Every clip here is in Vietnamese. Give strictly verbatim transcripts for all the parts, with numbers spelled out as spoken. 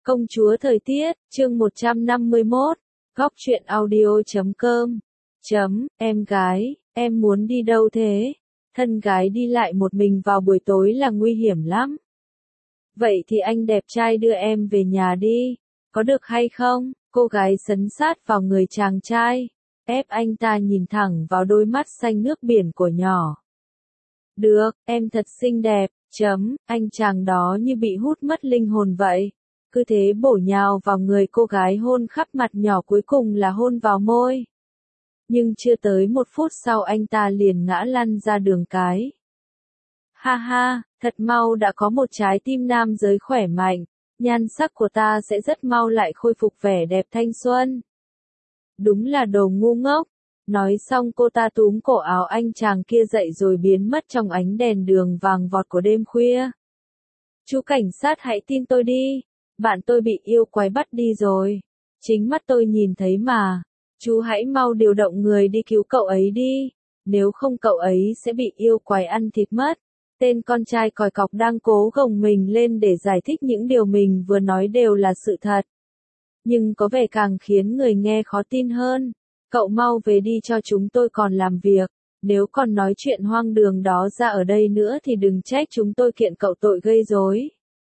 Công chúa thời tiết, chương một trăm năm mươi mốt, góc truyện audio chấm com, chấm, em gái, em muốn đi đâu thế? Thân gái đi lại một mình vào buổi tối là nguy hiểm lắm. Vậy thì anh đẹp trai đưa em về nhà đi, có được hay không? Cô gái sấn sát vào người chàng trai, ép anh ta nhìn thẳng vào đôi mắt xanh nước biển của nhỏ. Được, em thật xinh đẹp, chấm, anh chàng đó như bị hút mất linh hồn vậy. Cứ thế bổ nhào vào người cô gái hôn khắp mặt nhỏ, cuối cùng là hôn vào môi. Nhưng chưa tới một phút sau anh ta liền ngã lăn ra đường cái. Ha ha, thật mau đã có một trái tim nam giới khỏe mạnh, nhan sắc của ta sẽ rất mau lại khôi phục vẻ đẹp thanh xuân. Đúng là đồ ngu ngốc. Nói xong cô ta túm cổ áo anh chàng kia dậy rồi biến mất trong ánh đèn đường vàng vọt của đêm khuya. Chú cảnh sát hãy tin tôi đi. Bạn tôi bị yêu quái bắt đi rồi. Chính mắt tôi nhìn thấy mà. Chú hãy mau điều động người đi cứu cậu ấy đi. Nếu không cậu ấy sẽ bị yêu quái ăn thịt mất. Tên con trai còi cọc đang cố gồng mình lên để giải thích những điều mình vừa nói đều là sự thật. Nhưng có vẻ càng khiến người nghe khó tin hơn. Cậu mau về đi cho chúng tôi còn làm việc. Nếu còn nói chuyện hoang đường đó ra ở đây nữa thì đừng trách chúng tôi kiện cậu tội gây rối.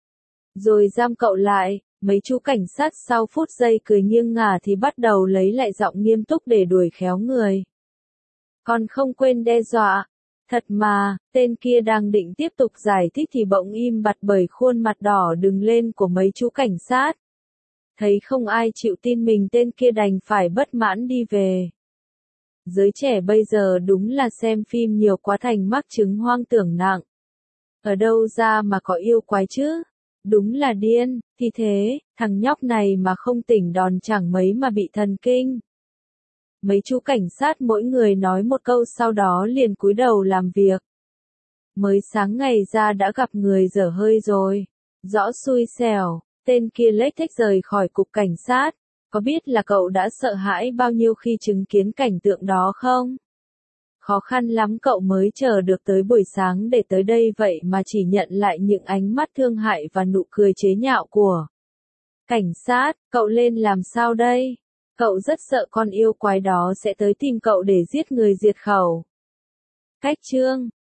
Rồi giam cậu lại. Mấy chú cảnh sát sau phút giây cười nghiêng ngả thì bắt đầu lấy lại giọng nghiêm túc để đuổi khéo người. Còn không quên đe dọa. Thật mà, tên kia đang định tiếp tục giải thích thì bỗng im bặt bởi khuôn mặt đỏ bừng lên của mấy chú cảnh sát. Thấy không ai chịu tin mình, tên kia đành phải bất mãn đi về. Giới trẻ bây giờ đúng là xem phim nhiều quá thành mắc chứng hoang tưởng nặng. Ở đâu ra mà có yêu quái chứ? Đúng là điên, thì thế, thằng nhóc này mà không tỉnh đòn chẳng mấy mà bị thần kinh. Mấy chú cảnh sát mỗi người nói một câu sau đó liền cúi đầu làm việc. Mới sáng ngày ra đã gặp người dở hơi rồi. Rõ xui xẻo. Tên kia lếch thếch rời khỏi cục cảnh sát. Có biết là cậu đã sợ hãi bao nhiêu khi chứng kiến cảnh tượng đó không? Khó khăn lắm cậu mới chờ được tới buổi sáng để tới đây vậy mà chỉ nhận lại những ánh mắt thương hại và nụ cười chế nhạo của cảnh sát. Cậu lên làm sao đây? Cậu rất sợ con yêu quái đó sẽ tới tìm cậu để giết người diệt khẩu. Cách chương